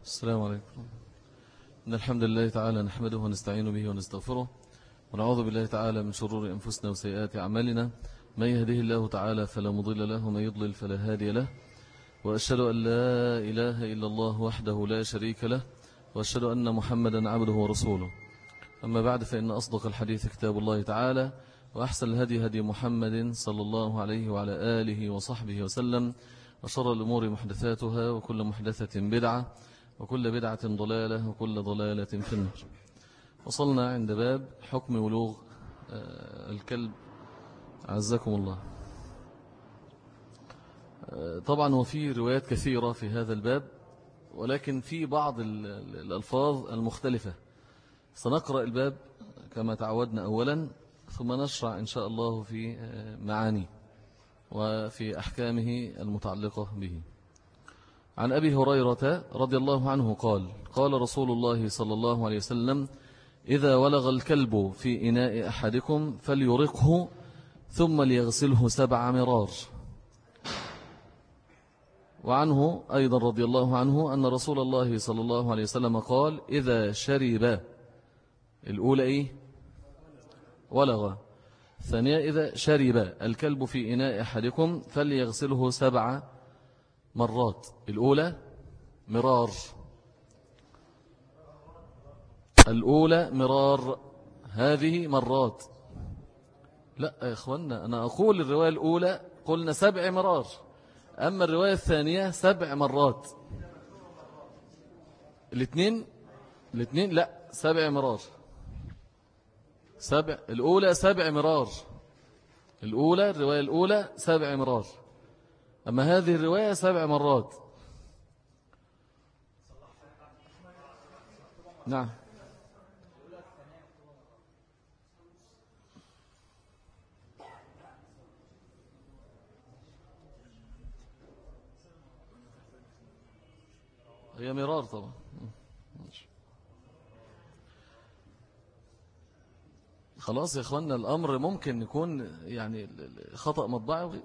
السلام عليكم. إن الحمد لله تعالى نحمده ونستعين به ونستغفره ونعوذ بالله تعالى من شرور أنفسنا وسيئات أعمالنا. من يهده الله تعالى فلا مضل له ومن يضلل فلا هادي له، وأشهد أن لا إله إلا الله وحده لا شريك له، وأشهد أن محمدا عبده ورسوله. أما بعد، فإن أصدق الحديث كتاب الله تعالى، وأحسن الهدي هدي محمد صلى الله عليه وعلى آله وصحبه وسلم، وشر الأمور محدثاتها، وكل محدثة بدعة، وكل بدعة ضلالة، وكل ضلالة في النار. وصلنا عند باب حكم ولوغ الكلب، عزكم الله. طبعا وفي روايات كثيرة في هذا الباب، ولكن في بعض الألفاظ المختلفة. سنقرأ الباب كما تعودنا أولا، ثم نشرع إن شاء الله في معانيه وفي أحكامه المتعلقة به. عن أبي هريرة رضي الله عنه قال: قال رسول الله صلى الله عليه وسلم: إذا ولغ الكلب في إناء أحدكم فليرقه ثم ليغسله 7 مرار. وعنه أيضا رضي الله عنه أن رسول الله صلى الله عليه وسلم قال: إذا شرب، الأولى إيه؟ ولغ. الثانية إذا شرب الكلب في إناء أحدكم فليغسله 7 مرات. الأولى مرار، الأولى مرار، هذه مرات. لا يا إخوانا، أنا أقول الرواية الأولى قلنا 7 مرار، أما الرواية الثانية 7 مرات. الاثنين لا 7 مرار. الأولى 7 مرار، الأولى الرواية الأولى 7 مرار، أما هذه الرواية 7 مرات. نعم. هي مرار طبعا. خلاص يا اخوانا، الامر ممكن يكون يعني خطأ مطبعي.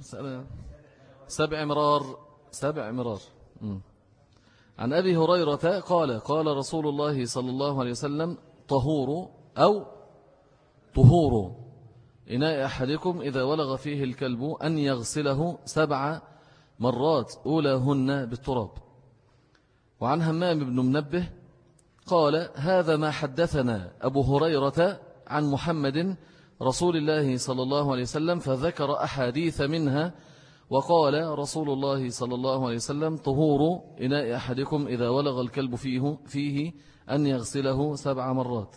7 مرار، 7 مرار. عن أبي هريرة قال: قال رسول الله صلى الله عليه وسلم: طهور أو طهور إناء أحدكم إذا ولغ فيه الكلب أن يغسله 7 مرات أولاهن بالتراب. وعن همام بن منبه قال: هذا ما حدثنا أبو هريرة عن محمد رسول الله صلى الله عليه وسلم، فذكر أحاديث منها، وقال رسول الله صلى الله عليه وسلم: طهور إناء أحدكم إذا ولغ الكلب فيه أن يغسله 7 مرات.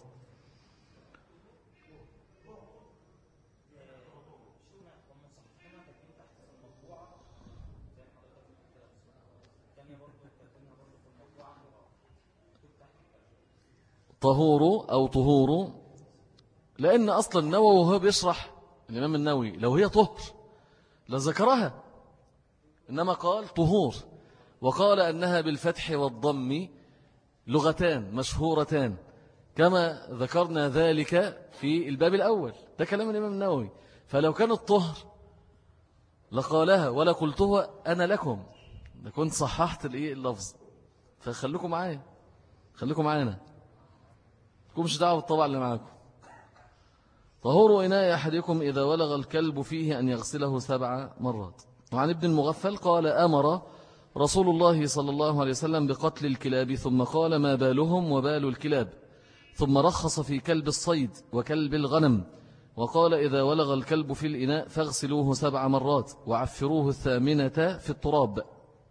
طهور أو طهور، لأن أصلا النووي وهو بيشرح، الإمام النووي لو هي طهر لذكرها، إنما قال طهور، وقال أنها بالفتح والضم لغتان مشهورتان، كما ذكرنا ذلك في الباب الأول. ده كلام الإمام النووي. فلو كانت طهر لقالها، ولا قلته أنا لكم، كنت صححت اللفظ. فخلوكم معايا، خليكم معانا، كمش دعوة بالطبع اللي معاكم. طهور إناء أحدكم إذا ولغ الكلب فيه أن يغسله 7 مرات. وعن ابن المغفل قال: أمر رسول الله صلى الله عليه وسلم بقتل الكلاب، ثم قال: ما بالهم وبال الكلاب، ثم رخص في كلب الصيد وكلب الغنم، وقال: إذا ولغ الكلب في الإناء فاغسلوه 7 مرات وعفروه 8 في التراب.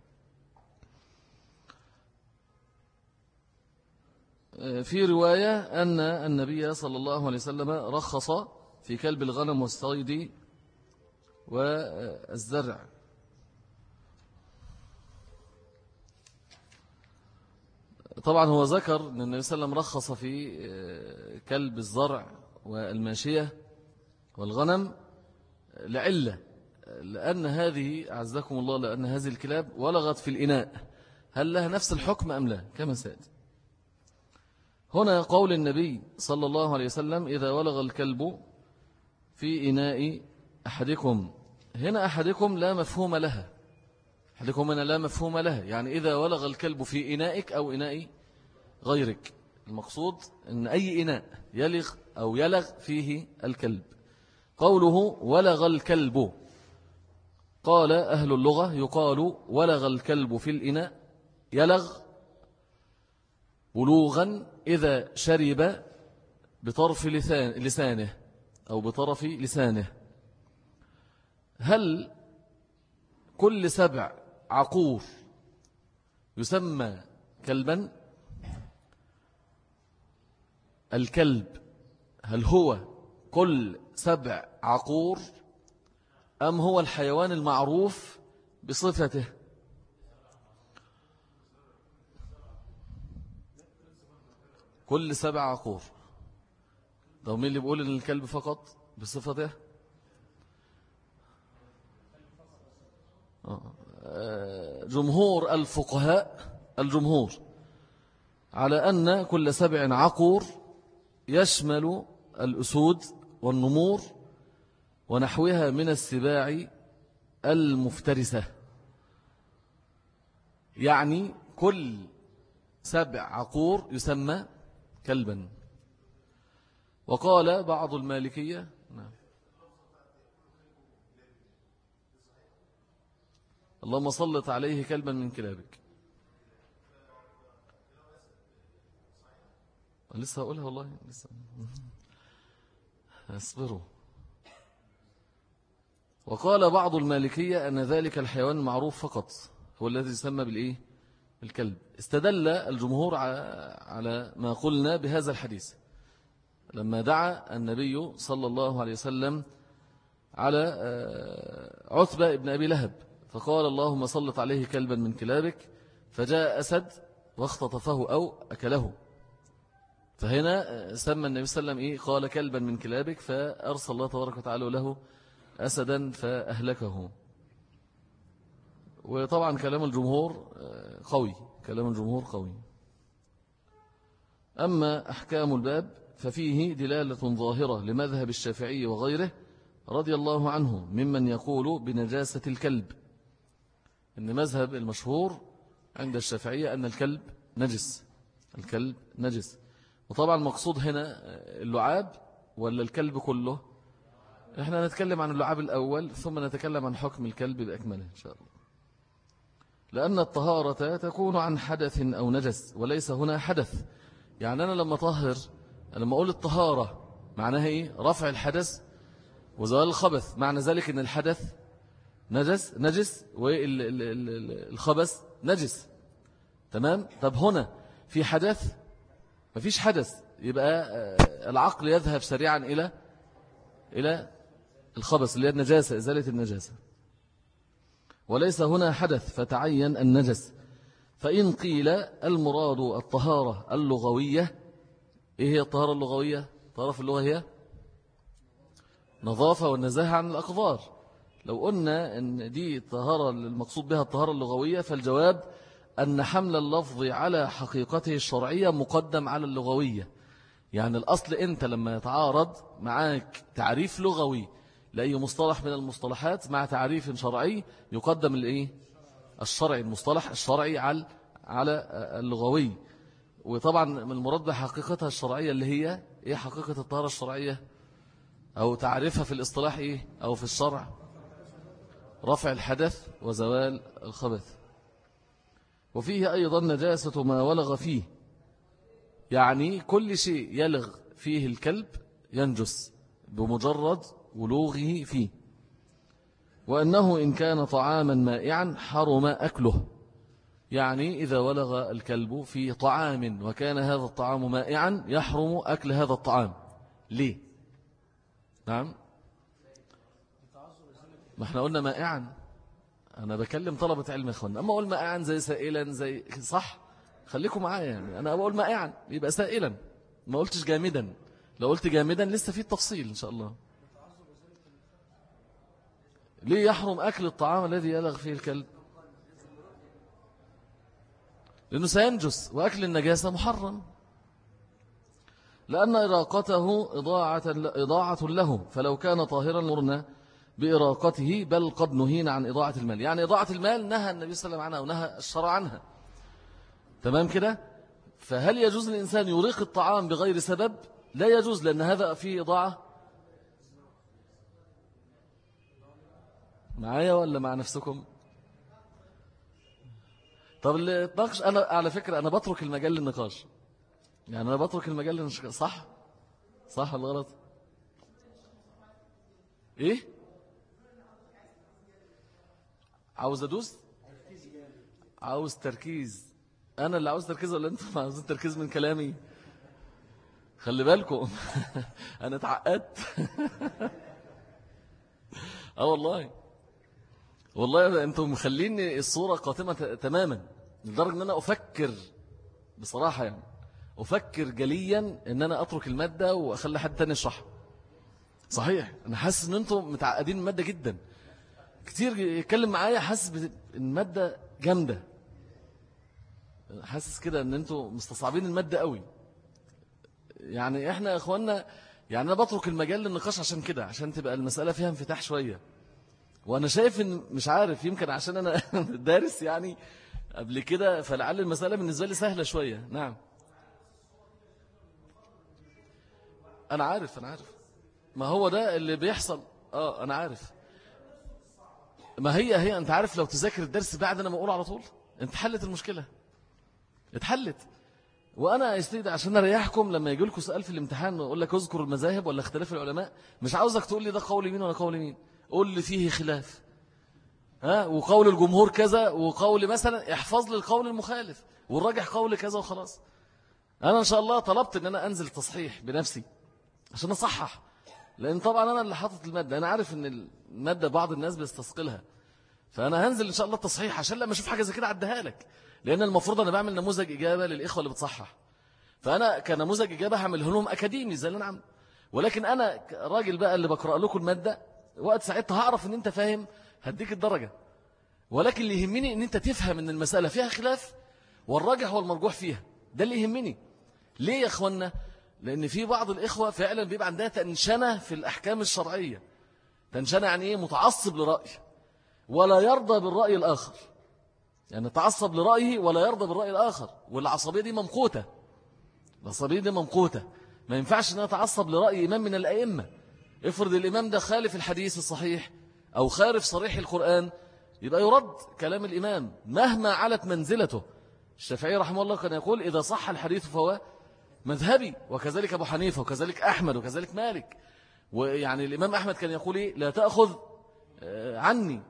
في رواية أن النبي صلى الله عليه وسلم رخص في كلب الغنم والصيد والزرع. طبعا هو ذكر أن النبي صلى الله عليه وسلم رخص في كلب الزرع والماشية والغنم لعلة، لأن هذه أعزكم الله، لأن هذه الكلاب ولغت في الإناء. هل لها نفس الحكم أم لا؟ كما سأتي. هنا قول النبي صلى الله عليه وسلم: إذا ولغ الكلب في إناء أحدكم، هنا أحدكم لا مفهوم لها، حدكم من لا مفهوم لها، يعني إذا ولغ الكلب في إنائك أو إناء غيرك، المقصود أن أي إناء يلغ أو يلغ فيه الكلب. قوله ولغ الكلب، قال أهل اللغة يقال ولغ الكلب في الإناء، يلغ بلوغا إذا شرب بطرف لسانه أو بطرف لسانه. هل كل 7 عقور يسمى كلبا؟ الكلب هل هو كل 7 عقور أم هو الحيوان المعروف بصفته؟ كل 7 عقور. ده مين اللي بيقول إن الكلب فقط بصفته؟ جمهور الفقهاء، الجمهور على أن كل 7 عقور يشمل الأسود والنمور ونحوها من السباع المفترسة، يعني كل 7 عقور يسمى كلبا. وقال بعض المالكية نعم. اللهم صلت عليه كلبا من كلابك. لسه هقولها والله، لسه اصبروا. وقال بعض المالكية أن ذلك الحيوان المعروف فقط هو الذي يسمى بالإيه؟ الكلب. استدل الجمهور على ما قلنا بهذا الحديث لما دعا النبي صلى الله عليه وسلم على عتبة ابن أبي لهب فقال اللهم صلت عليه كلبا من كلابك، فجاء أسد واختطفه أو أكله. فهنا سمى النبي صلى الله عليه وسلم قال كلبا من كلابك، فأرسل الله تبارك وتعالى له أسدا فأهلكه. وطبعا كلام الجمهور قوي، كلام الجمهور قوي. أما أحكام الباب ففيه دلالة ظاهرة لمذهب الشافعي وغيره رضي الله عنه ممن يقول بنجاسة الكلب، إن مذهب المشهور عند الشافعية أن الكلب نجس، الكلب نجس. وطبعا مقصود هنا اللعاب ولا الكلب كله؟ احنا نتكلم عن اللعاب الأول ثم نتكلم عن حكم الكلب بأكمله إن شاء الله. لأن الطهارة تكون عن حدث أو نجس وليس هنا حدث. يعني أنا لما طهر، لما أقول الطهارة معناها إيه؟ رفع الحدث وزوال الخبث، معنى ذلك أن الحدث نجس والخبث نجس. تمام؟ طب هنا في حدث؟ مفيش حدث، يبقى العقل يذهب سريعا إلى الخبث اللي هي النجاسة، إزالة النجاسة. وليس هنا حدث فتعين النجس. فإن قيل المراد الطهارة اللغوية، إيه هي الطهارة اللغوية؟ الطهارة في اللغة هي نظافة والنزاهة عن الأقذار. لو قلنا أن دي الطهارة المقصود بها الطهارة اللغوية، فالجواب أن حمل اللفظ على حقيقته الشرعية مقدم على اللغوية. يعني الأصل أنت لما يتعارض معاك تعريف لغوي لأي مصطلح من المصطلحات مع تعريف شرعي يقدم الشرعي، المصطلح الشرعي على اللغوي. وطبعا من المراد بحقيقتها الشرعية اللي هي إيه حقيقة الطهارة الشرعية أو تعريفها في الاصطلاح إيه أو في الشرع؟ رفع الحدث وزوال الخبث. وفيه أيضا نجاسة ما ولغ فيه، يعني كل شيء يلغ فيه الكلب ينجس بمجرد ولوغه فيه. وأنه إن كان طعاما مائعا حرم أكله، يعني إذا ولغ الكلب في طعام وكان هذا الطعام مائعا يحرم أكل هذا الطعام. ليه؟ نعم، ما احنا قلنا مائعا، أنا بكلم طلبة علم يا أخوان. أما أقول مائعا زي سائلا زي صح، خليكم معايا، يعني أنا أقول مائعا يبقى سائلا، ما قلتش جامدا. لو قلت جامدا لسه في التفصيل إن شاء الله. ليه يحرم أكل الطعام الذي يلغ فيه الكلب؟ لأنه سينجس، وأكل النجاسة محرم، لأن إراقته إضاعة له. فلو كان طاهرا مرنا بإراقته، بل قد نهينا عن إضاعة المال. يعني إضاعة المال نهى النبي صلى الله عليه وسلم عنها ونهى الشرع عنها. تمام كده؟ فهل يجوز للإنسان يريق الطعام بغير سبب؟ لا يجوز، لأن هذا فيه إضاعة. معايا ولا مع نفسكم؟ طب اللي اتناقش، أنا على فكرة أنا بترك المجال للنقاش، يعني أنا بترك المجال للنقاش. صح؟ صح ولا غلط؟ إيه؟ عاوز أدوس؟ عاوز تركيز. أنا اللي عاوز تركيز ولا أنتم عاوزين تركيز من كلامي؟ خلي بالكم. أنا اتعقدت. والله والله أنتم مخليني الصورة قاتمة تماما، لدرجة أن أنا أفكر بصراحة، يعني أفكر جليا أن أنا أترك المادة وأخلي حد تاني يشرحها. صحيح أنا حاسس أن أنتم متعقدين المادة جدا، كتير يتكلم معايا حاسس المادة جامدة، حاسس كده أن أنتم مستصعبين المادة قوي. يعني إحنا يا أخوانا، يعني أنا بترك المجال للنقاش عشان كده، عشان تبقى المسألة فيها انفتاح شوية. وأنا شايف إن مش عارف، يمكن عشان أنا دارس يعني قبل كده، فلعل المسألة بالنسبة لي سهلة شوية. نعم أنا عارف، أنا عارف، ما هو ده اللي بيحصل. أنا عارف. ما هي أنت عارف، لو تذاكر الدرس بعد أنا ما أقول على طول أنت حلت المشكلة، اتحلت. وأنا يستيد عشان أريحكم لما يجي لكم سؤال في الامتحان ويقول لك اذكر المذاهب ولا اختلاف العلماء، مش عاوزك تقول لي ده قول مين ولا قول مين، قول لي فيه خلاف، وقول الجمهور كذا، وقول مثلا احفظ لي القول المخالف والراجح قول كذا وخلاص. أنا إن شاء الله طلبت أن أنا أنزل تصحيح بنفسي عشان أصحح، لأن طبعا أنا اللي حاطط المادة، أنا عارف أن المادة بعض الناس بيستثقلها، فأنا هنزل إن شاء الله التصحيح عشان لما أشوف حاجة زي كده أعديها لك، لأن المفروض أنا بعمل نموذج إجابة للإخوة اللي بتصحح، فأنا كنموذج إجابة هعمله لهم أكاديمي زي اللي أنا عامله. ولكن أنا راجل بقى اللي بقرأ لكم المادة، وقت ساعتها هعرف أن أنت فاهم هديك الدرجة. ولكن اللي يهمني أن أنت تفهم أن المسألة فيها خلاف والراجح والمرجوح فيها، ده اللي يهمني. ليه يا أخوانا؟ لأن في بعض الإخوة فعلا بيبقى عندها تنشنة في الأحكام الشرعية. تنشنة يعني إيه؟ متعصب لرأي ولا يرضى بالرأي الآخر، يعني تعصب لرأيه ولا يرضى بالرأي الآخر، والعصبية دي ممقوتة. العصبية دي ممقوتة، ما ينفعش أن أتعصب لرأي إمام من الأئمة. افرض الإمام ده خالف الحديث الصحيح أو خالف صريح القرآن، يبقى يرد كلام الإمام مهما علت منزلته. الشافعي رحمه الله كان يقول إذا صح الحديث فهو مذهبي، وكذلك أبو حنيفة، وكذلك أحمد، وكذلك مالك. ويعني الإمام أحمد كان يقول إيه؟ لا تأخذ عني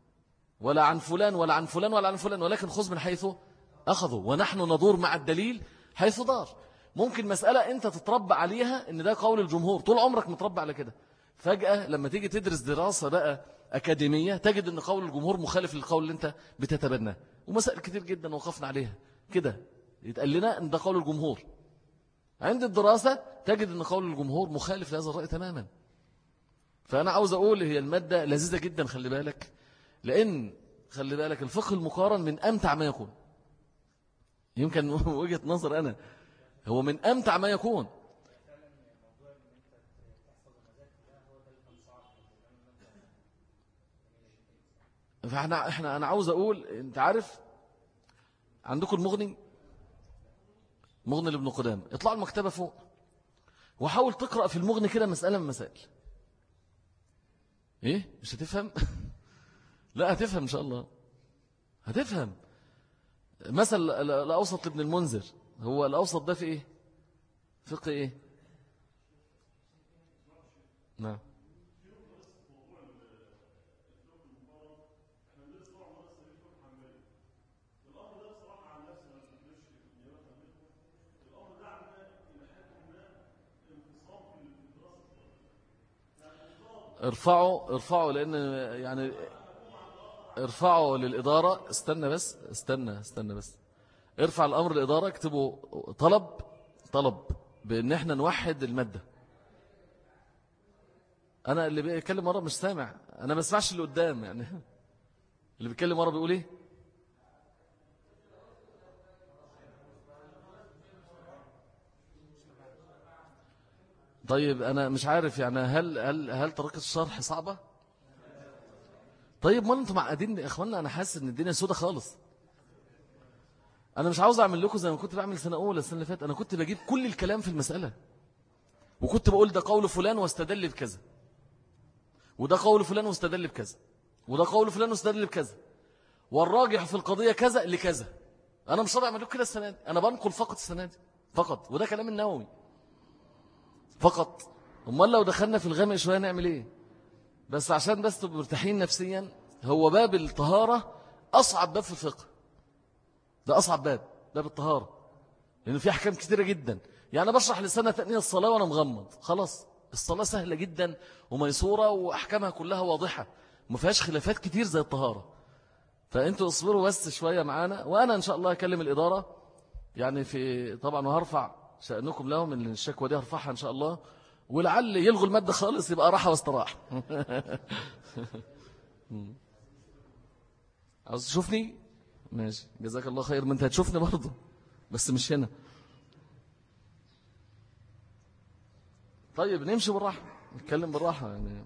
ولا عن فلان ولا عن فلان ولا عن فلان، ولكن خذ من حيث أخذوا، ونحن ندور مع الدليل حيث دار. ممكن مسألة أنت تتربى عليها إن ده قول الجمهور، طول عمرك متربى على كده، فجأة لما تيجي تدرس دراسة بقى أكاديمية تجد أن قول الجمهور مخالف للقول اللي أنت بتتبناه. ومسائل كتير جدا وقفنا عليها كده، يتقال لنا أن ده قول الجمهور، عند الدراسة تجد أن قول الجمهور مخالف لهذا الرأي تماما. فأنا عاوز أقول هي المادة لذيذة جدا، خلي بالك، لأن خلي بالك الفقه المقارن من أمتع ما يكون. يمكن وجهة نظر أنا هو من أمتع ما يكون. فاحنا أنا عاوز أقول، أنت عارف عندكم المغني، مغني لابن قدامة، اطلعوا المكتبة فوق وحاول تقرأ في المغني كده مسألة من مسائل. إيه مش هتفهم؟ لا هتفهم إن شاء الله، هتفهم. مثل الأوسط لابن المنذر، هو الأوسط ده في إيه؟ فقه إيه؟ نعم. ارفعوا لأن يعني ارفعوا للإدارة. استنى بس، استنى بس، ارفع الأمر للإدارة، اكتبوا طلب بأن احنا نوحد المادة. أنا اللي بيتكلم مرة مش سامع، أنا ما بسمعش اللي قدام يعني. اللي بيتكلم مرة بيقول إيه؟ طيب أنا مش عارف يعني، هل طريقة الشرح صعبة؟ طيب ما انتم معقدين يا اخوانا، انا حاسس ان الدنيا سودة خالص. انا مش عاوز اعمل لكم زي ما كنت بعمل سنة اولى السنة اللي فاتت. انا كنت بجيب كل الكلام في المسألة، وكنت بقول ده قول فلان واستدل بكذا، وده قول فلان واستدل بكذا، وده قول فلان واستدل بكذا، والراجح في القضية كذا لكذا. أنا مش راضي أعمل لكم كده السنة دي، أنا بنقل فقط السنة دي فقط، وده كلام النووي فقط. أمال لو دخلنا في الغامق شوية نعمل إيه؟ بس عشان بس تبقوا مرتاحين نفسيا، هو باب الطهارة أصعب باب في الفقه. ده أصعب باب الطهارة، لأنه فيه أحكام كثيرة جدا. يعني أنا بشرح لسنة تأنية الصلاة وأنا مغمض، خلاص الصلاة سهلة جدا وميسورة وأحكامها كلها واضحة، ما فيهاش خلافات كتير زي الطهارة. فأنتوا اصبروا بس شوية معانا، وأنا إن شاء الله أكلم الإدارة يعني في طبعا، وهرفع شأنكم لهم إن الشكوى دي هرفعها إن شاء الله، ولعل يلغوا المادة خالص يبقى راحة واستراحة. عاوز تشوفني؟ ماشي، جزاك الله خير. ما أنت هتشوفني برضه بس مش هنا. طيب نمشي بالراحة، نتكلم بالراحة يعني.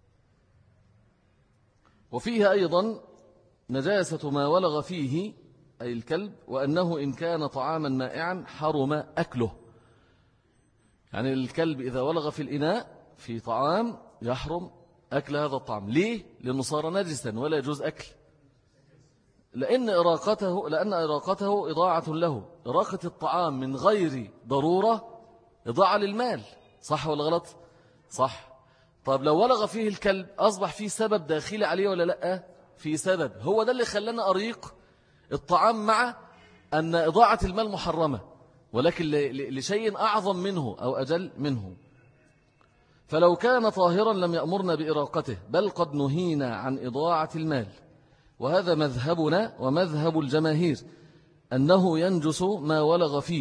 وفيه أيضا نجاسة ما ولغ فيه أي الكلب، وأنه إن كان طعاما مائعا حرم أكله. يعني الكلب إذا ولغ في الإناء في طعام يحرم أكل هذا الطعام. ليه؟ لأنه صار نجسا ولا يجوز أكل. لأن إراقته إضاعة له. إراقة الطعام من غير ضرورة إضاعة للمال، صح ولا غلط؟ صح. طب لو ولغ فيه الكلب أصبح فيه سبب داخلي عليه ولا لأ؟ في سبب، هو ده اللي خلانا أريق الطعام، مع أن إضاعة المال محرمة، ولكن لشيء أعظم منه أو أجل منه. فلو كان طاهرا لم يأمرنا بإراقته، بل قد نهينا عن إضاعة المال. وهذا مذهبنا ومذهب الجماهير، أنه ينجس ما ولغ فيه.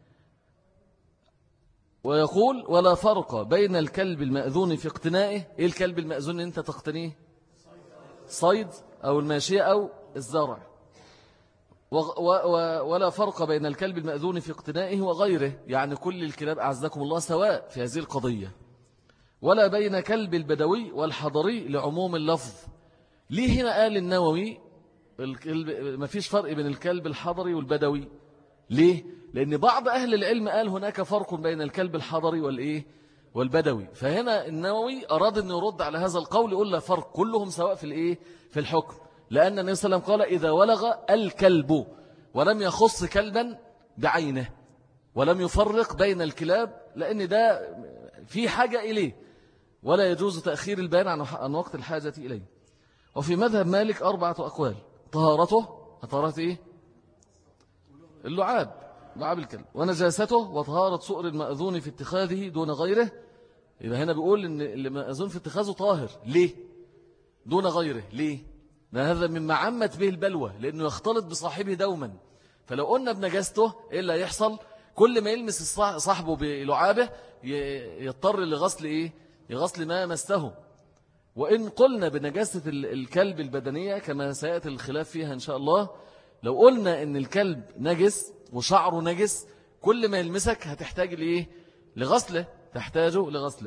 ويقول ولا فرق بين الكلب المأذون في اقتنائه. إيه الكلب المأذون أنت تقتنيه؟ صيد أو الماشية أو الزرع. ولا فرق بين الكلب المأذون في اقتنائه وغيره، يعني كل الكلاب أعزكم الله سواء في هذه القضية. ولا بين كلب البدوي والحضري لعموم اللفظ. ليه هنا قال النووي ما فيش فرق بين الكلب الحضري والبدوي؟ ليه؟ لأن بعض أهل العلم قال هناك فرق بين الكلب الحضري والبدوي. فهنا النووي أراد أن يرد على هذا القول، يقول لا فرق، كلهم سواء في الحكم. لأن النبي صلى الله عليه وسلم قال إذا ولغ الكلب، ولم يخص كلبا بعينه، ولم يفرق بين الكلاب، لأن ده في حاجة إليه، ولا يجوز تأخير البيان عن وقت الحاجة إليه. وفي مذهب مالك 4 أقوال. طهارته إيه؟ اللعاب، لعاب الكلب. ونجاسته، وطهارة سؤر المأذون في اتخاذه دون غيره. يبقى هنا بيقول إن اللي مأذون في اتخاذه طاهر. ليه؟ دون غيره. ليه؟ لأن هذا مما عمت به البلوى، لأنه يختلط بصاحبه دوما. فلو قلنا بنجاسته إيه اللي يحصل؟ كل ما يلمس صاحبه بلعابه يضطر لغسل ما مسته. وإن قلنا بنجاسة الكلب البدنية كما سيأتي الخلاف فيها إن شاء الله، لو قلنا إن الكلب نجس وشعره نجس، كل ما يلمسك هتحتاج لغسله، تحتاجه لغسله.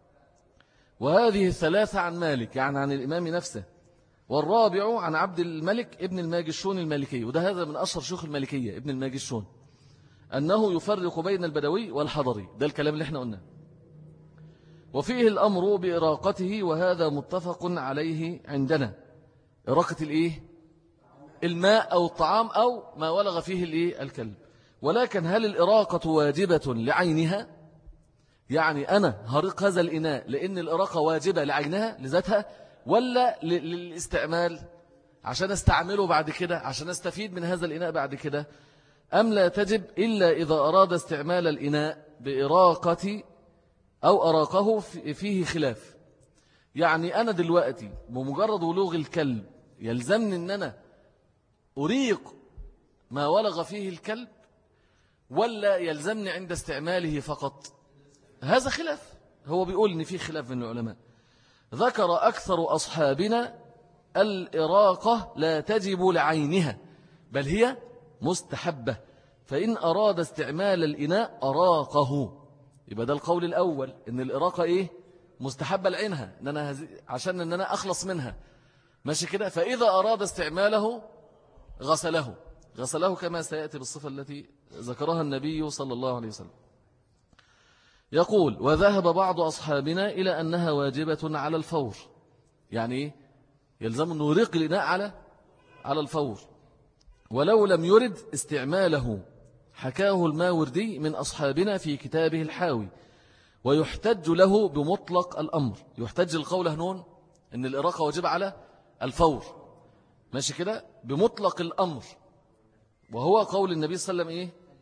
وهذه 3 عن مالك، يعني عن الإمام نفسه. والرابع عن عبد الملك ابن الماجشون المالكي، وده هذا من أشهر شيوخ المالكية ابن الماجشون، أنه يفرق بين البدوي والحضري. ده الكلام اللي احنا قلنا. وفيه الأمر بإراقته، وهذا متفق عليه عندنا. إراقة الماء أو الطعام أو ما ولغ فيه الكلب. ولكن هل الإراقة واجبة لعينها؟ يعني أنا هرق هذا الإناء لأن الإراقة واجبة لعينها لذاتها، ولا للاستعمال عشان استعمله بعد كده، عشان استفيد من هذا الإناء بعد كده؟ أم لا تجب إلا إذا أراد استعمال الإناء بإراقة أو أراقه فيه خلاف. يعني أنا دلوقتي بمجرد ولوغ الكلب يلزمني أن أنا أريق ما ولغ فيه الكلب، ولا يلزمني عند استعماله فقط؟ هذا خلاف. هو بيقول إن فيه خلاف من العلماء. ذكر أكثر أصحابنا الإراقة لا تجب لعينها، بل هي مستحبة، فإن أراد استعمال الإناء أراقه. يبقى ده القول الأول، إن الإراقة مستحبة لعينها، عشان أن أنا أخلص منها. ماشي كده. فإذا أراد استعماله غسله كما سيأتي بالصفة التي ذكرها النبي صلى الله عليه وسلم. يقول وذهب بعض أصحابنا إلى أنها واجبة على الفور، يعني يلزم أنه يريق الإناء على الفور، ولو لم يرد استعماله. حكاه الماوردي من أصحابنا في كتابه الحاوي، ويحتج له بمطلق الأمر. يحتج القول هنون أن الإراقة واجب على الفور، ماشي كده، بمطلق الأمر، وهو قول النبي صلى الله عليه وسلم إيه؟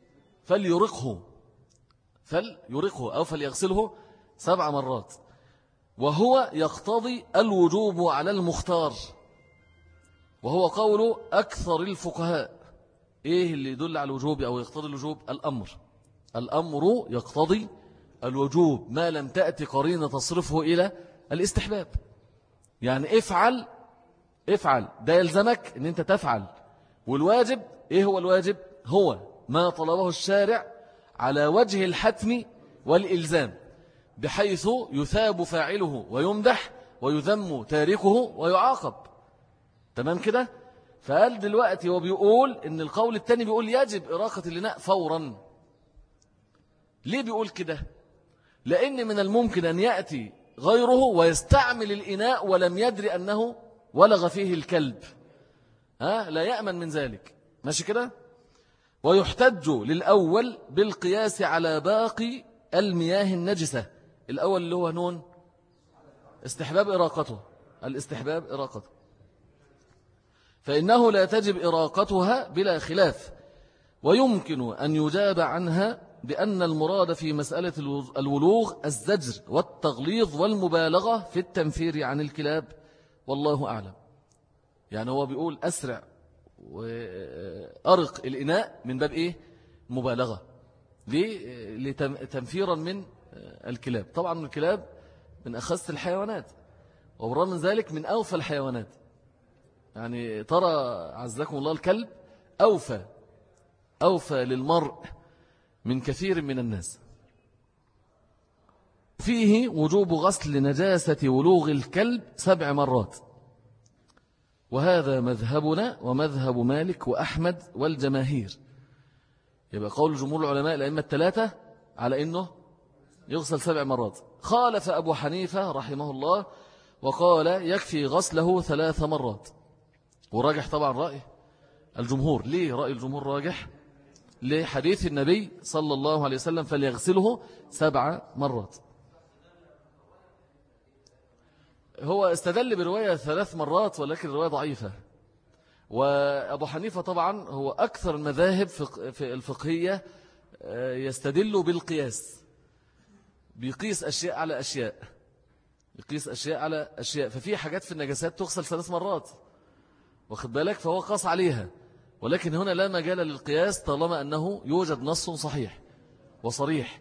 فليرقه أو فليغسله 7 مرات، وهو يقتضي الوجوب على المختار، وهو قول أكثر الفقهاء. إيه اللي يدل على الوجوب أو يقتضي الوجوب؟ الأمر يقتضي الوجوب ما لم تأتي قرينة تصرفه إلى الاستحباب. يعني افعل ده يلزمك أن أنت تفعل. والواجب إيه هو الواجب؟ هو ما طلبه الشارع على وجه الحتم والإلزام، بحيث يثاب فاعله ويمدح ويذم تاركه ويعاقب. تمام كده؟ فقال دلوقتي وبيقول إن القول الثاني بيقول يجب إراقة الإناء فورا. ليه بيقول كده؟ لأن من الممكن أن يأتي غيره ويستعمل الإناء ولم يدري أنه ولغ فيه الكلب، لا يأمن من ذلك، ماشي كده. ويحتج للأول بالقياس على باقي المياه النجسة. الأول اللي هو نون استحباب إراقته، الاستحباب إراقته، فإنه لا تجب إراقتها بلا خلاف. ويمكن أن يجاب عنها بأن المراد في مسألة الولوغ الزجر والتغليظ والمبالغة في التنفير عن الكلاب، والله أعلم. يعني هو بيقول أسرع وأرق الإناء من باب إيه؟ مبالغة. ليه؟ تنفيرا من الكلاب. طبعا الكلاب من أخص الحيوانات، وبرغم من ذلك من أوفى الحيوانات. يعني ترى عزكم الله الكلب أوفى للمرء من كثير من الناس. فيه وجوب غسل نجاسة ولوغ الكلب 7 مرات، وهذا مذهبنا ومذهب مالك وأحمد والجماهير. يبقى قول جمهور العلماء الأئمة 3 على أنه يغسل 7 مرات. خالف أبو حنيفة رحمه الله وقال يكفي غسله 3 مرات، وراجح طبعا رأي الجمهور. ليه رأي الجمهور راجح؟ لحديث النبي صلى الله عليه وسلم فليغسله 7 مرات. هو استدل برواية 3 مرات، ولكن الرواية ضعيفة. وأبو حنيفة طبعا هو أكثر المذاهب في الفقهية يستدل بالقياس، بيقيس أشياء على أشياء، ففي حاجات في النجاسات تغسل 3 مرات، واخد بالك، فهو قاس عليها. ولكن هنا لا مجال للقياس طالما أنه يوجد نص صحيح وصريح.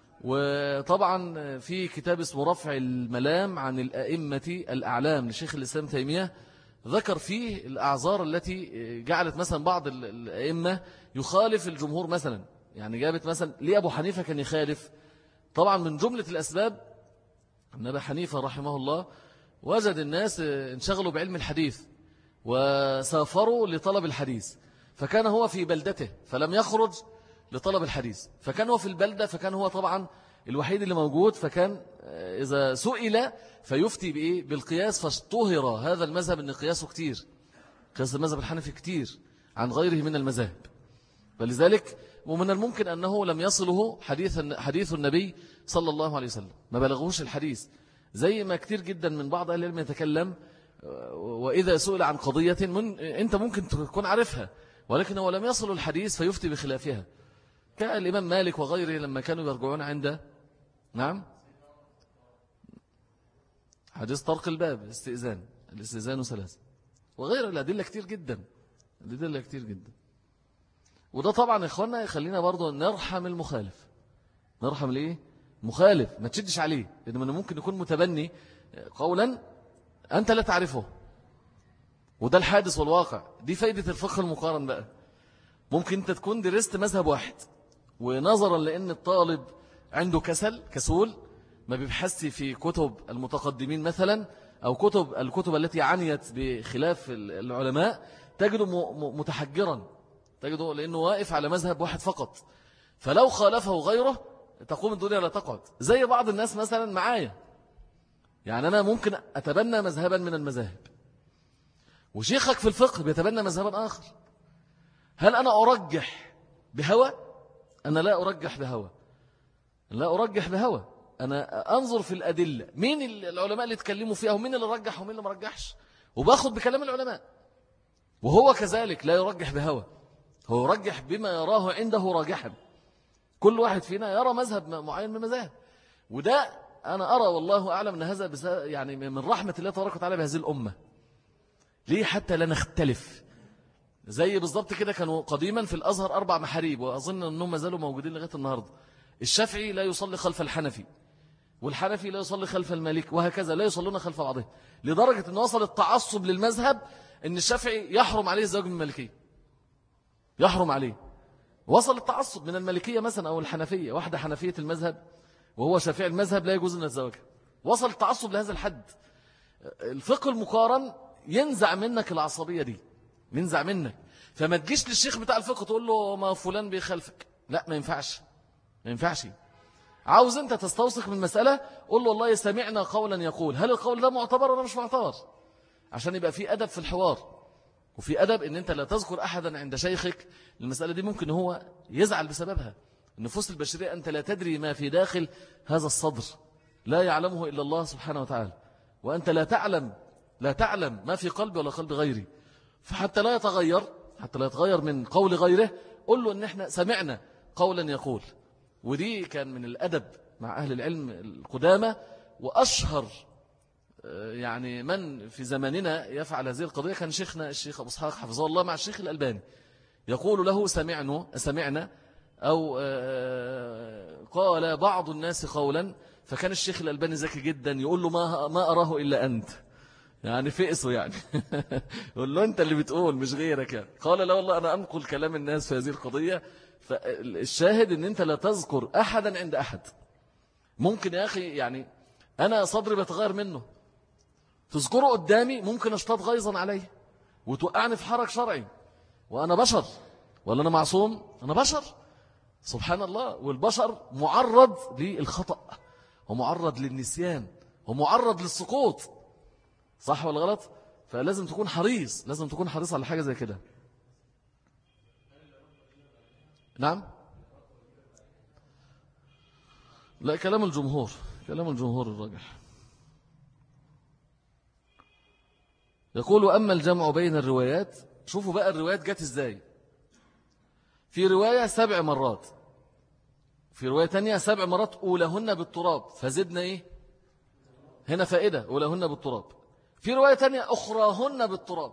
وطبعا في كتاب اسمه رفع الملام عن الأئمة الأعلام لشيخ الإسلام تيمية، ذكر فيه الأعذار التي جعلت مثلا بعض الأئمة يخالف الجمهور. مثلا يعني جابت مثلا ليه أبو حنيفة كان يخالف. طبعا من جملة الأسباب أن أبو حنيفة رحمه الله وجد الناس انشغلوا بعلم الحديث وسافروا لطلب الحديث، فكان هو في بلدته فلم يخرج لطلب الحديث، فكان هو في البلدة، فكان هو طبعا الوحيد اللي موجود، فكان إذا سئل فيفتي بإيه؟ بالقياس. فاشتهر هذا المذهب أن قياسه كتير، قياس المذهب الحنفي كتير عن غيره من المذاهب. فلذلك ومن الممكن أنه لم يصله حديث النبي صلى الله عليه وسلم، ما بلغوش الحديث، زي ما كتير جدا من بعض أهل العلم يتكلم وإذا سئل عن قضية أنت ممكن تكون عارفها، ولكن هو لم يصل الحديث فيفتي بخلافها، كالإمام مالك وغيره لما كانوا يرجعون عند حديث طرق الباب الاستئذان 3 وغير الأدلة كتير جدا. وده طبعا إخواننا يخلينا برضو نرحم المخالف. نرحم ليه؟ مخالف ما تشدش عليه، لأنه ممكن يكون متبني قولا أنت لا تعرفه، وده الحادث والواقع. دي فايدة الفقه المقارن بقى. ممكن أنت تكون درست مذهب واحد، ونظرا لأن الطالب عنده كسول ما بيبحث في كتب المتقدمين مثلا، أو الكتب التي عنيت بخلاف العلماء تجده متحجرا، تجده لأنه واقف على مذهب واحد فقط، فلو خالفه غيره تقوم الدنيا لا تقعد. زي بعض الناس مثلا معايا، يعني أنا ممكن أتبنى مذهبا من المذاهب وشيخك في الفقه بيتبنى مذهبا آخر، هل أنا أرجح بهوى؟ أنا لا أرجح بهوى، لا أرجح بهوى، أنا أنظر في الأدلة، مين العلماء اللي تكلموا فيها ومين اللي رجح ومين اللي ما رجحش، وباخد بكلام العلماء. وهو كذلك لا يرجح بهوى، هو يرجح بما يراه عنده راجحا. كل واحد فينا يرى مذهب معين من المذاهب، وده أنا أرى والله أعلم أن هذا يعني من رحمة الله تبارك وتعالى بهذه الأمة. ليه؟ حتى لا نختلف. زي بالضبط كده كانوا قديما في الأزهر 4 محاريب، وأظن أنهم ما زالوا موجودين لغاية النهاردة. الشافعي لا يصلي خلف الحنفي، والحنفي لا يصلي خلف المالك، وهكذا لا يصلون خلف بعضهم، لدرجة أن وصل التعصب للمذهب أن الشافعي يحرم عليه الزواج من المالكية، يحرم عليه. وصل التعصب من المالكية مثلا أو الحنفية، واحدة حنفية المذهب وهو شافعي المذهب لا يجوز أن يتزوجها. وصل التعصب لهذا الحد. الفقه المقارن ينزع منك العصبية دي، ينزع منك. فما تجيش للشيخ بتاع الفقه تقول له ما فلان بيخالفك، لا ما ينفعش، ما ينفعش. عاوز انت تستوثق من المسألة قول له والله سمعنا قولا يقول، هل القول ده معتبر ولا مش معتبر، عشان يبقى في أدب في الحوار، وفي أدب ان انت لا تذكر أحدا عند شيخك. المسألة دي ممكن هو يزعل بسببها. النفوس البشرية أنت لا تدري ما في داخل هذا الصدر، لا يعلمه إلا الله سبحانه وتعالى، وأنت لا تعلم ما في قلبي ولا قلب غيري. فحتى لا يتغير من قول غيره، قل له ان احنا سمعنا قولا يقول. ودي كان من الأدب مع أهل العلم القدامى. وأشهر يعني من في زماننا يفعل هذه القضية كان شيخنا الشيخ أبو اسحاق حفظه الله مع الشيخ الألباني. يقول له سمعنا أو قال بعض الناس قولا، فكان الشيخ الألباني ذكي جدا يقول له ما أراه إلا أنت، يعني فئسه يعني يقول له أنت اللي بتقول مش غيرك يعني. قال لا والله أنا أنقل كلام الناس في هذه القضية. فالشاهد أن أنت لا تذكر أحدا عند أحد. ممكن يا أخي يعني أنا صدري بتغير منه، تذكره قدامي ممكن أشتاط غيظا عليه وتوقعني في حرج شرعي، وأنا بشر ولا أنا معصوم؟ أنا بشر سبحان الله. والبشر معرض للخطأ ومعرض للنسيان ومعرض للسقوط، صح ولا غلط؟ فلازم تكون حريص، لازم تكون حريص على حاجة زي كده. نعم، لا كلام الجمهور الراجح. يقول أما الجمع بين الروايات، شوفوا بقى الروايات جت إزاي. في رواية 7 مرات، في رواية تانية 7 مرات أولهن بالتراب، فزدنا إيه هنا فائدة، أولهن بالتراب. في رواية تانية أخراهن بالتراب،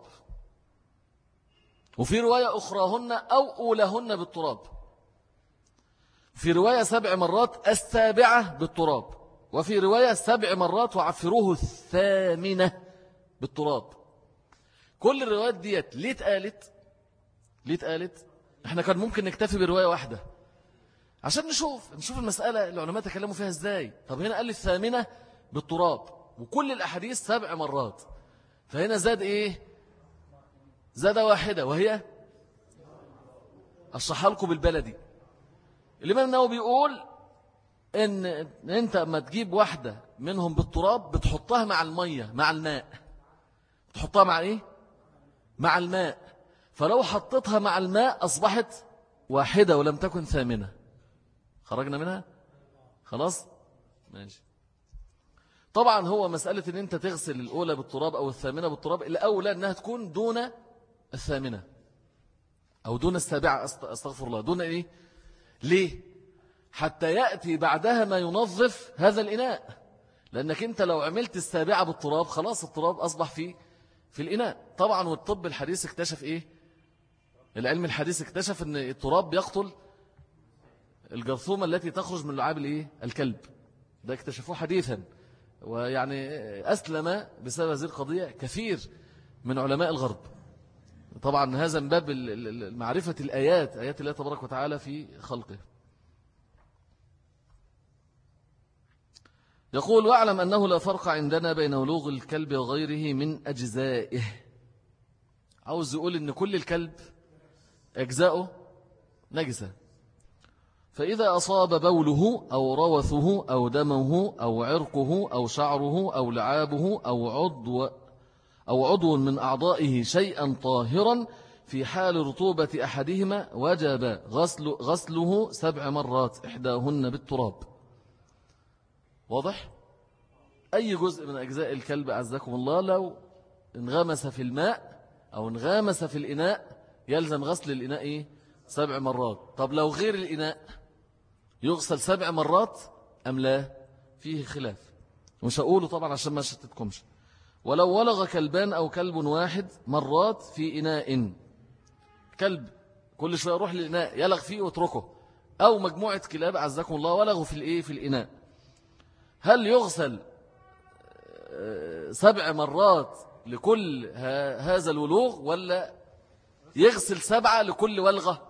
وفي رواية أخراهن أو أولهن بالتراب. في رواية 7 مرات 7 بالتراب، وفي رواية 7 مرات وعفروه 8 بالتراب. كل الروايات ديت ليه اتقالت؟ احنا كان ممكن نكتفي برواية واحدة عشان نشوف المسألة العلماء تكلموا فيها ازاي. طب هنا قال 8 بالتراب وكل الأحاديث 7 مرات، فهنا زاد ايه؟ زاد واحدة، وهي اشرحها لكم بالبلدي. الإمام النووي بيقول ان انت اما تجيب واحدة منهم بالتراب بتحطها مع المية مع الماء. بتحطها مع ايه؟ مع الماء. فلو حطيتها مع الماء أصبحت واحدة ولم تكن 8. خرجنا منها خلاص ماشي. طبعا هو مسألة ان انت تغسل الأولى بالتراب أو 8 بالتراب، الأولى أنها تكون دون 8 أو دون 7، أستغفر الله، دون إيه؟ ليه؟ حتى يأتي بعدها ما ينظف هذا الإناء، لأنك أنت لو عملت 7 بالتراب خلاص التراب أصبح في الإناء. طبعا والطب الحديث اكتشف إيه؟ العلم الحديث اكتشف أن التراب بيقتل الجرثومة التي تخرج من لعاب الإيه؟ الكلب. ده اكتشفوه حديثا، ويعني أسلم بسبب هذه القضية كثير من علماء الغرب. طبعا هذا من باب معرفة آيات الله تبارك وتعالى في خلقه. يقول واعلم أنه لا فرق عندنا بين ولوغ الكلب وغيره من أجزائه. عاوز يقول إن كل الكلب أجزاؤه نجسة، فإذا أصاب بوله أو روثه أو دمه أو عرقه أو شعره أو لعابه أو عضو من أعضائه شيئا طاهرا في حال رطوبة أحدهما وجب غسله 7 مرات إحداهن بالتراب. واضح؟ أي جزء من أجزاء الكلب عزكم الله لو انغمس في الماء أو انغمس في الإناء يلزم غسل الإناء 7 مرات. طب لو غير الإناء يغسل 7 مرات أم لا؟ فيه خلاف، مش هقوله طبعا عشان ما شتتكمش. ولو ولغ كلبان أو كلب واحد مرات في إناء، كلب كل شوية يروح للإناء يلغ فيه واتركه، أو مجموعة كلاب عزكم الله ولغوا في الإناء، هل يغسل 7 مرات لكل هذا الولوغ ولا يغسل 7 لكل ولغة؟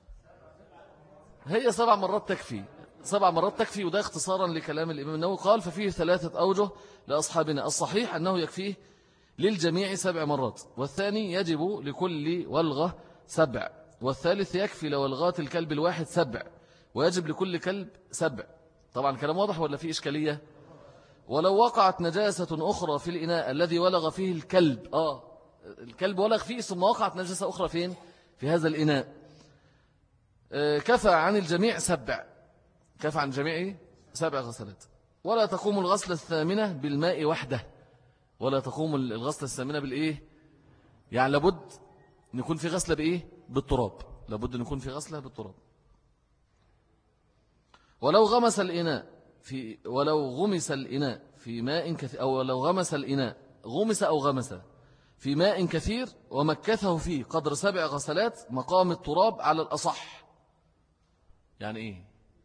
هي 7 مرات تكفي، 7 مرات تكفي. وده اختصارا لكلام الإمام النووي قال ففيه 3 أوجه لأصحابنا. الصحيح أنه يكفيه للجميع 7 مرات، والثاني يجب لكل ولغة 7، والثالث يكفي لولغات الكلب الواحد 7 ويجب لكل كلب 7. طبعا كلام واضح ولا فيه إشكالية؟ ولو وقعت نجاسة أخرى في الإناء الذي ولغ فيه الكلب، الكلب ولغ فيه ثم وقعت نجاسة أخرى فين؟ في هذا الإناء، كفى عن الجميع 7، كفى عن الجميع 7 غسلات. ولا تقوم الغسلة الثامنة بالماء وحده، ولا تقوم الغسلة الثامنة بالإيه؟ يعني لابد نكون في غسلة بإيه؟ بالتراب، لابد نكون في غسلة بالتراب. ولو غمس الإناء في ماء كثير، أو لو غمس الإناء غمس في ماء كثير ومكثه فيه قدر 7 غسلات مقام التراب على الأصح. يعني إيه؟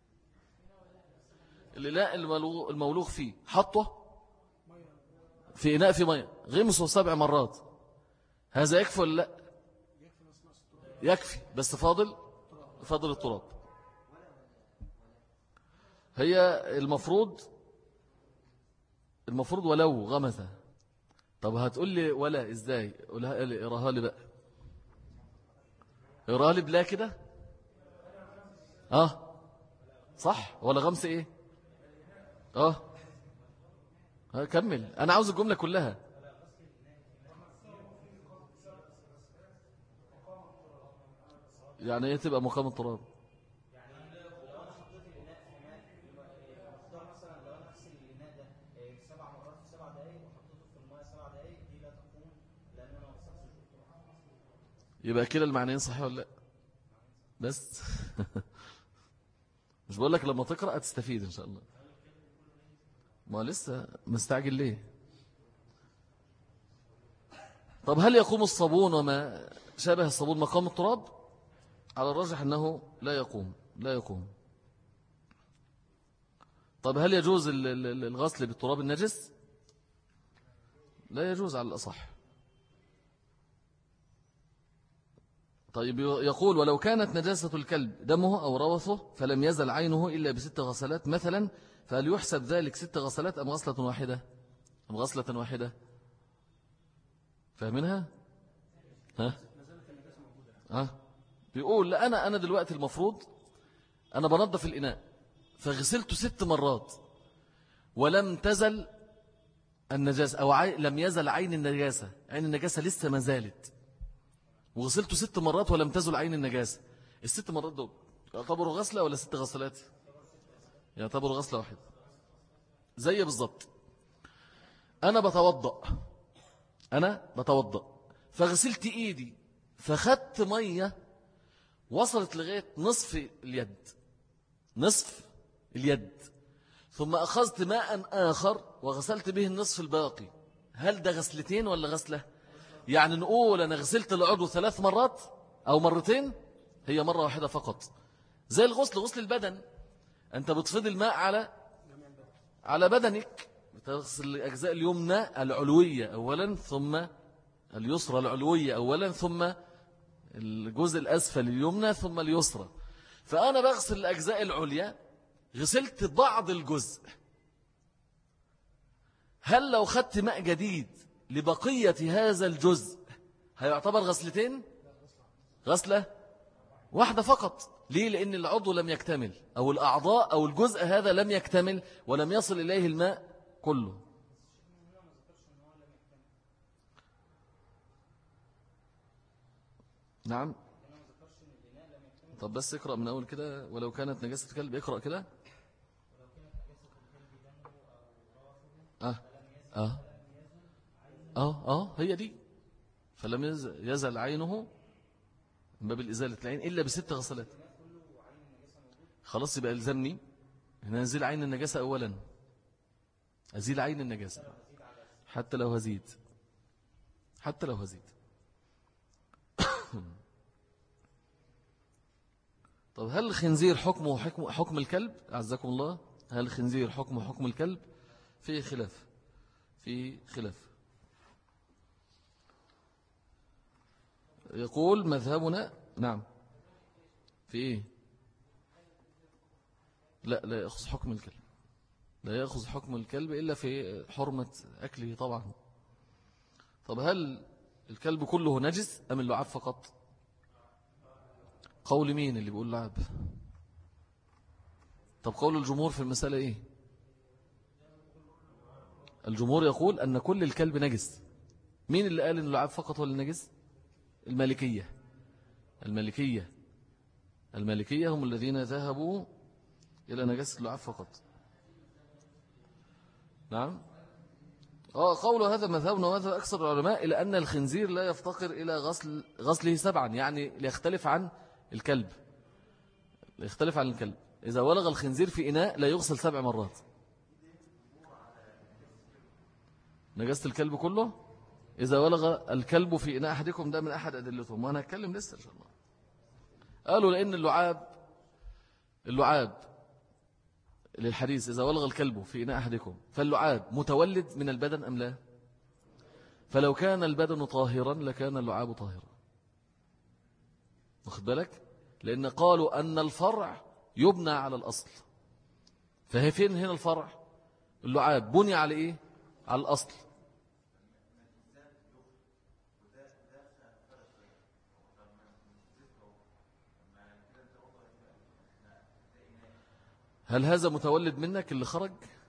الإناء المولوغ فيه حطه في إناء في ماء غمسه 7 مرات، هذا يكفي ولا لا؟ يكفي، بس فاضل التراب. هي المفروض ولو غمسه. طب هتقول لي ولا إزاي؟ اقراها لي بقى، اقراها لي بلا كده. صح ولا غمس إيه؟ كمل، أنا عاوز الجملة كلها. يعني ايه تبقى مقام التراب؟ يبقى كده المعنيين صحيح ولا لا؟ بس مش بقول لك لما تقرأ تستفيد إن شاء الله. ما لسه مستعجل ليه؟ طب هل يقوم الصابون وما شابه الصابون مقام التراب؟ على الراجح أنه لا يقوم. طب هل يجوز الغسل بالتراب النجس؟ لا يجوز على الأصح. طيب يقول ولو كانت نجاسة الكلب دمه أو روثه فلم يزل عينه إلا ب6 غسلات مثلا، فهل يحسب ذلك 6 غسلات أم غسلة واحدة؟ فاهمينها؟ بيقول لا، أنا دلوقتي المفروض أنا بنظف الإناء فغسلته 6 مرات ولم تزل النجاسة، أو لم يزل عين النجاسة لسه ما زالت، وغسلته 6 مرات ولم تزل عين النجاسة. ال6 مرات دول يعتبروا غسلة ولا 6 غسلات؟ يعتبروا غسلة واحدة. زي بالضبط أنا بتوضأ فغسلت إيدي فخدت مية وصلت لغاية نصف اليد ثم أخذت ماء آخر وغسلت به النصف الباقي، هل ده غسلتين ولا غسلة؟ يعني نقول أنا غسلت العضو 3 مرات أو مرتين؟ هي مرة واحدة فقط. زي غسل البدن، أنت بتفيض الماء على بدنك، بتغسل الأجزاء اليمنى العلوية أولا ثم اليسرى العلوية أولا ثم الجزء الأسفل اليمنى ثم اليسرى. فأنا بغسل الأجزاء العليا غسلت بعض الجزء هل لو خدت ماء جديد لبقية هذا الجزء هيعتبر غسلتين؟ غسلة واحدة فقط. ليه؟ لأن العضو لم يكتمل، أو الأعضاء أو الجزء هذا لم يكتمل ولم يصل إليه الماء كله. نعم. طب بس اقرأ من أول كده. ولو كانت نجاسة كلب، اقرأ كده. هي دي. فلم يزل عينه من باب الإزالة العين إلا ب6 غسلات. خلاص يبقى إلزمني هنا أزيل عين النجاسة أولا، أزيل عين النجاسة حتى لو هزيد، حتى لو هزيد. طب هل الخنزير حكمه حكم الكلب؟ أعزكم الله، هل الخنزير حكمه حكم الكلب؟ فيه خلاف، فيه خلاف. يقول مذهبنا نعم في إيه؟ لا يأخذ حكم الكلب، لا يأخذ حكم الكلب إلا في حرمة أكله طبعا. طب هل الكلب كله نجس أم اللعاب فقط؟ قول مين اللي بيقول لعاب؟ طب قول الجمهور في المسألة إيه؟ الجمهور يقول أن كل الكلب نجس. مين اللي قال أن اللعاب فقط هو اللي نجس؟ المالكية. المالكية هم الذين ذهبوا إلى نجاسة اللعاب فقط. نعم. قول هذا مذهبنا وهذا أكثر العلماء، إلى أن الخنزير لا يفتقر إلى غسله 7، يعني ليختلف عن الكلب. إذا ولغ الخنزير في إناء لا يغسل 7 مرات. نجاسة الكلب كله إذا ولغ الكلب في إناء أحدكم، ده من أحد أدلتهم، وأنا هتكلم لسه إن شاء الله. قالوا لأن اللعاب للحديث إذا ولغ الكلب في إناء أحدكم، فاللعاب متولد من البدن أم لا؟ فلو كان البدن طاهرا لكان اللعاب طاهرا. واخد بالك؟ لأن قالوا أن الفرع يبنى على الأصل. فهي فين هنا الفرع؟ اللعاب بني على إيه؟ على الأصل. هل هذا متولد منك اللي خرج؟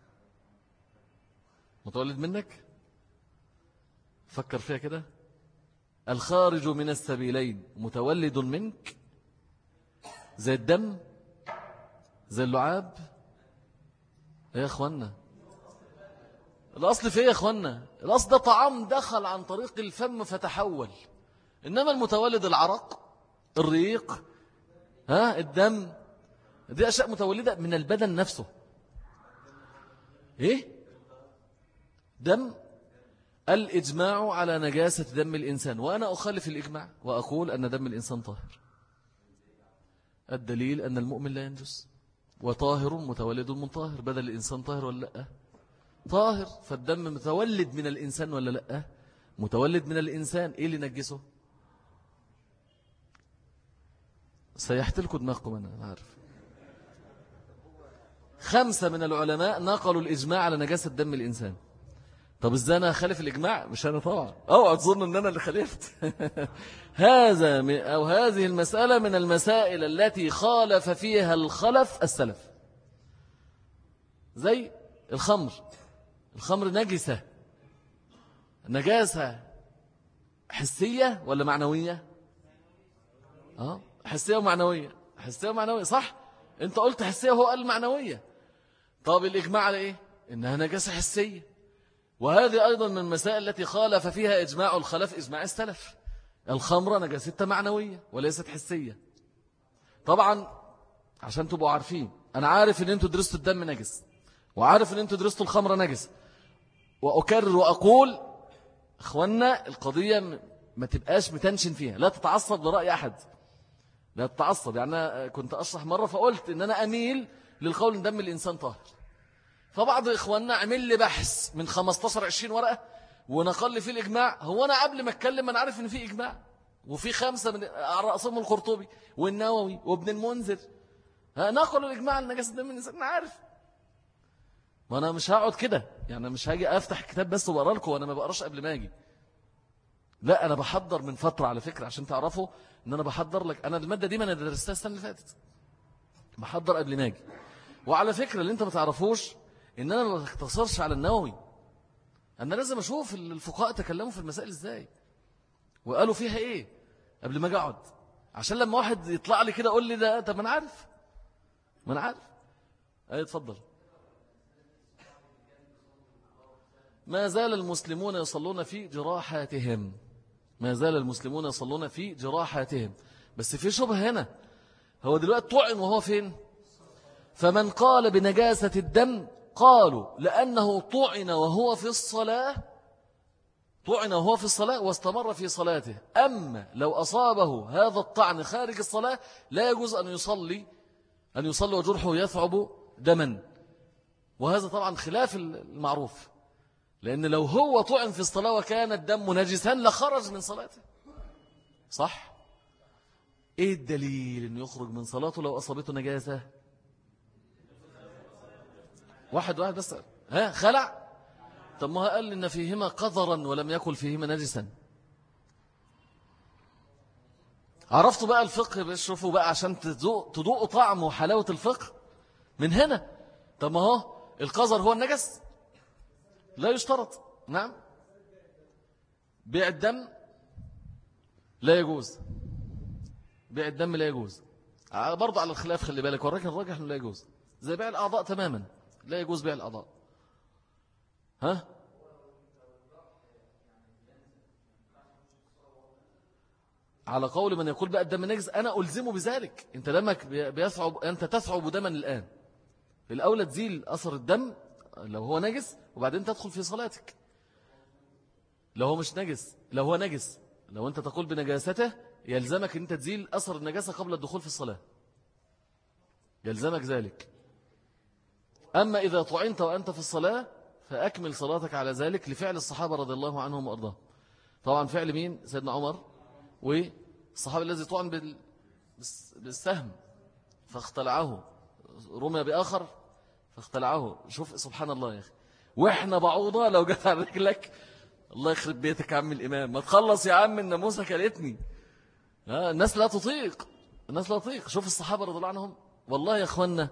متولد منك؟ فكر فيها كده. الخارج من السبيلين متولد منك، زي الدم، زي اللعاب. يا أخوانا الأصل في إيه يا أخوانا؟ الأصل ده طعام دخل عن طريق الفم فتحول. إنما المتولد العرق، الريق، الدم، دي أشياء متولدة من البدن نفسه. إيه؟ دم. الإجماع على نجاسة دم الإنسان، وأنا أخالف الإجماع وأقول أن دم الإنسان طاهر. الدليل أن المؤمن لا ينجس، وطاهر متولد من طاهر. بدل الإنسان طاهر ولا لا؟ طاهر. فالدم متولد من الإنسان ولا لا؟ متولد من الإنسان. إيه اللي نجسه؟ سيحتلكوا دماغكم، أنا عارف. 5 من العلماء نقلوا الإجماع على نجاسة دم الإنسان. طب إزاي أنا خالف الإجماع؟ مش أنا طبعا، أو تظن أن أنا اللي خالفت. هذه المسألة من المسائل التي خالف فيها الخلف السلف. زي الخمر نجسة. نجاسة حسية ولا معنوية؟ حسية ومعنوية. صح؟ أنت قلت حسية وهو قال معنوية. طب الإجماع على إيه؟ إنها نجاسة حسية. وهذه أيضا من المسائل التي خالف فيها إجماع الخلف إجماع السلف. الخمرة نجاستها معنوية وليست حسية. طبعا عشان تبقوا عارفين، أنا عارف أن أنتوا درستوا الدم نجس، وعارف أن أنتوا درستوا الخمرة نجس، وأكرر وأقول أخوانا القضية ما تبقاش متنشن فيها، لا تتعصب لرأي أحد، لا تتعصب. يعني أنا كنت أشرح مرة فقلت أن أنا أميل للقول أن دم الإنسان طاهر، فبعض إخواننا عمل لي بحث من 15-20 ورقة ونقل لي فيه الإجماع. هو أنا قبل ما أتكلم أنا عارف أن فيه إجماع، وفي 5 من رأسهم القرطبي والنووي وابن المنذر نقلوا الإجماع على نجاسة دم الإنسان. أنا عارف. ما أنا مش هقعد كده، يعني مش هاجي أفتح كتاب بس وبقرأ لكم وأنا ما بقراش قبل ما أجي. لا أنا بحضر من فترة على فكرة، عشان تعرفوا إن أنا بحضر لك. أنا المادة دي ما أنا درستها السنة اللي فاتت، بحضر قبل ما أجي. وعلى فكرة اللي أنت ما تعرفوش إن أنا ما بختصرش على النووي، أنا لازم أشوف الفقهاء تكلموا في المسائل إزاي وقالوا فيها إيه قبل ما أقعد، عشان لما واحد يطلع لي كده أقول لي ده طب ما أنا عارف، ما أنا عارف. أي اتفضل. ما زال المسلمون يصلون في جراحاتهم، ما زال المسلمون يصلون في جراحاتهم. بس في شبهة هنا، هو دلوقتي طعن وهو فين؟ فمن قال بنجاسة الدم قالوا لأنه طعن وهو في الصلاة، طعن وهو في الصلاة واستمر في صلاته. أما لو أصابه هذا الطعن خارج الصلاة لا يجوز أن يصلي وجرحه يثعب دما. وهذا طبعا خلاف المعروف، لأن لو هو طعن في الصلاة وكان الدم نجسا لخرج من صلاته، صح؟ إيه الدليل أنه يخرج من صلاته لو أصابته نجاسة؟ واحد بس، خلع. طب ما قال إن فيهما قذرا ولم يكن فيهما نجسا. عرفتوا بقى الفقه، بشوفوا بقى عشان تذوقوا طعم وحلاوة الفقه من هنا. طب ما هو القذر هو النجس، لا يشترط. نعم. بيع الدم لا يجوز، بيع الدم لا يجوز برضو على الخلاف، خلي بالك، والراجح الراجح لا يجوز، زي بيع الأعضاء تماما، لا يجوز بيع الأعضاء. على قول من يقول بقى الدم نجس أنا ألزمه بذلك. أنت دمك بيثعب، أنت تثعب دما الآن، في الأولى تزيل أثر الدم لو هو نجس وبعدين تدخل في صلاتك. لو هو مش نجس، لو هو نجس، لو أنت تقول بنجاسته يلزمك أن أنت تزيل أثر النجاسة قبل الدخول في الصلاة، يلزمك ذلك. أما إذا طعنت وأنت في الصلاة فأكمل صلاتك على ذلك، لفعل الصحابة رضي الله عنهم وأرضاهم. طبعا فعل مين؟ سيدنا عمر والصحابي الذي طعن بالسهم فاختلعه، رمي بآخر فاختلعه. شوف سبحان الله يا أخي، وإحنا بعوضة لو جت على رجلك الله يخرب بيتك يا عم الإمام، ما تخلص يا عم الناموسة كلتني. الناس لا تطيق، الناس لا تطيق. شوف الصحابة رضي الله عنهم، والله يا أخوانا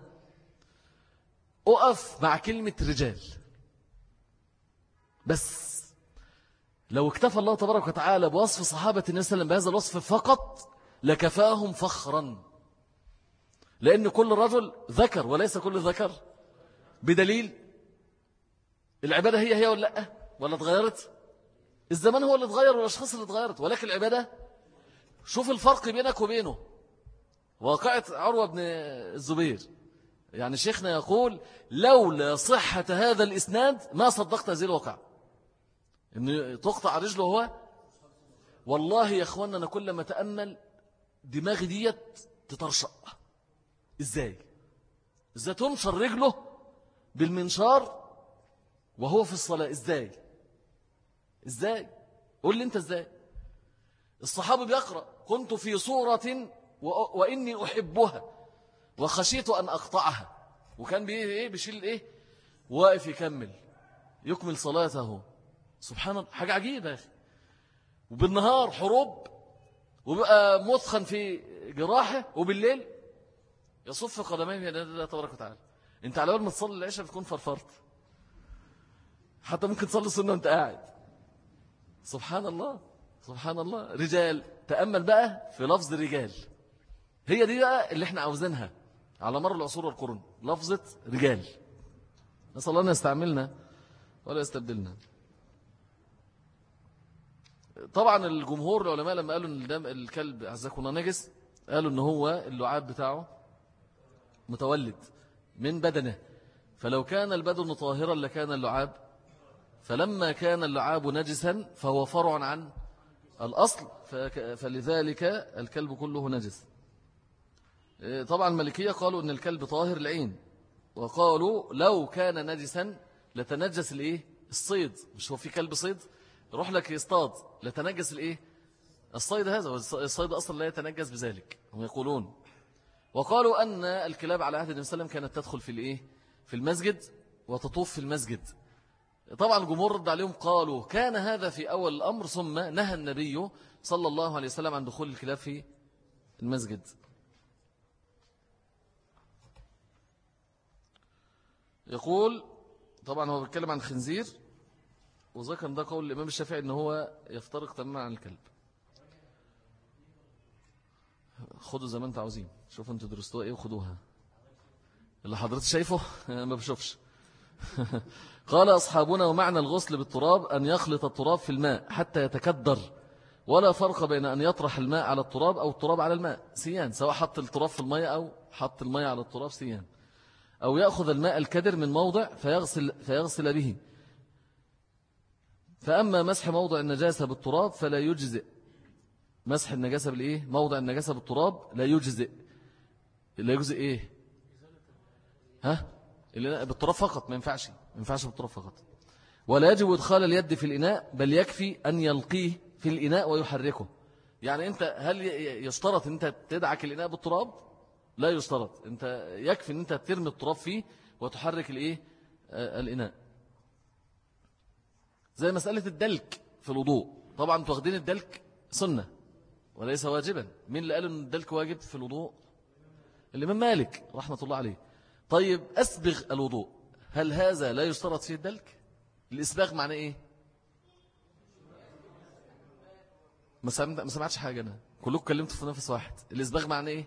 أقف مع كلمة رجال بس. لو اكتفى الله تبارك وتعالى بوصف صحابة النبي صلى الله عليه وسلم بهذا الوصف فقط لكفاهم فخرا، لأن كل رجل ذكر وليس كل ذكر، بدليل العبادة هي ولا لا، ولا اتغيرت؟ الزمان هو اللي اتغير والأشخاص اللي اتغيرت، ولكن العبادة. شوف الفرق بينك وبينه. واقعة عروة بن الزبير، يعني شيخنا يقول لولا صحة هذا الإسناد ما صدقت هذه الواقعة، إن تقطع رجله هو. والله يا أخوانا أنا كل ما تأمل دماغي ديت تترشق. إزاي تنشر رجله بالمنشار وهو في الصلاة؟ إزاي قول لي أنت إزاي. الصحابي بيقرأ كنت في صورة وإني أحبها وخشيت أن أقطعها، وكان بيشيل واقف يكمل صلاته. سبحان الله، حاجة عجيبة يا أخي. وبالنهار حروب وبقى مثخن في جراحه، وبالليل يصف قدميه في يد الله تبارك وتعالى. انت على اول ما تصلي العشاء بتكون فرفرت، حتى ممكن تصلي السنة وانت قاعد. سبحان الله، سبحان الله. رجال، تأمل بقى في لفظ رجال، هي دي بقى اللي احنا عاوزينها على مر العصور والقرون، لفظة رجال. نسأل الله أن يستعملنا ولا يستبدلنا. طبعا الجمهور العلماء لما قالوا ان دم الكلب عزكم الله نجس، قالوا ان هو اللعاب بتاعه متولد من بدنه، فلو كان البدن طاهرا لكان اللعاب، فلما كان اللعاب نجسا فهو فرع عن الأصل، فلذلك الكلب كله نجس. طبعا المالكية قالوا ان الكلب طاهر العين، وقالوا لو كان نجسا لتنجس الصيد. مش هو في كلب صيد يروح لك يصطاد لتنجس الصيد هذا، والصيد أصلا لا يتنجس بذلك هم يقولون. وقالوا أن الكلاب على عهد النبي صلى الله عليه وسلم كانت تدخل في المسجد وتطوف في المسجد. طبعا الجمهور رد عليهم قالوا كان هذا في أول الأمر، ثم نهى النبي صلى الله عليه وسلم عن دخول الكلاب في المسجد. يقول طبعا هو بيتكلم عن الخنزير، وذكر ده قول الإمام الشافعي إن هو يفترق تماما عن الكلب. خدوا زي ما انتوا عاوزين، شوفوا انتوا درستوها ايه وخدوها اللي حضرتك شايفه ما بشوفش. قال أصحابنا ومعنى الغسل بالتراب أن يخلط التراب في الماء حتى يتكدر، ولا فرق بين أن يطرح الماء على التراب أو التراب على الماء سيان، سواء حط التراب في الماء أو حط الماء على التراب سيان، أو يأخذ الماء الكدر من موضع فيغسل به. فأما مسح موضع النجاسة بالتراب فلا يجزئ. مسح النجاسة بالإيه؟ موضع النجاسة بالتراب لا يجزئ. لا يجزئ إيه؟ ها؟ بالتراب فقط، ما ينفعش بالتراب فقط. ولا يجب إدخال اليد في الإناء، بل يكفي أن يلقيه في الإناء ويحركه. يعني أنت هل يشترط أن أنت تدعك الإناء بالتراب؟ لا يشترط. أنت يكفي أن أنت ترمي التراب فيه وتحرك الإيه؟ الإناء. زي مسألة الدلك في الوضوء، طبعا واخدين الدلك سنة وليس واجبا. مين اللي قال أن الدلك واجب في الوضوء؟ الإمام مالك رحمة الله عليه. طيب أسبغ الوضوء، هل هذا لا يشترط فيه الدلك؟ الإسباغ معناه إيه؟ ما سمعتش حاجة أنا، كلكم كلمتوا في نفس واحد. الإسباغ معناه إيه؟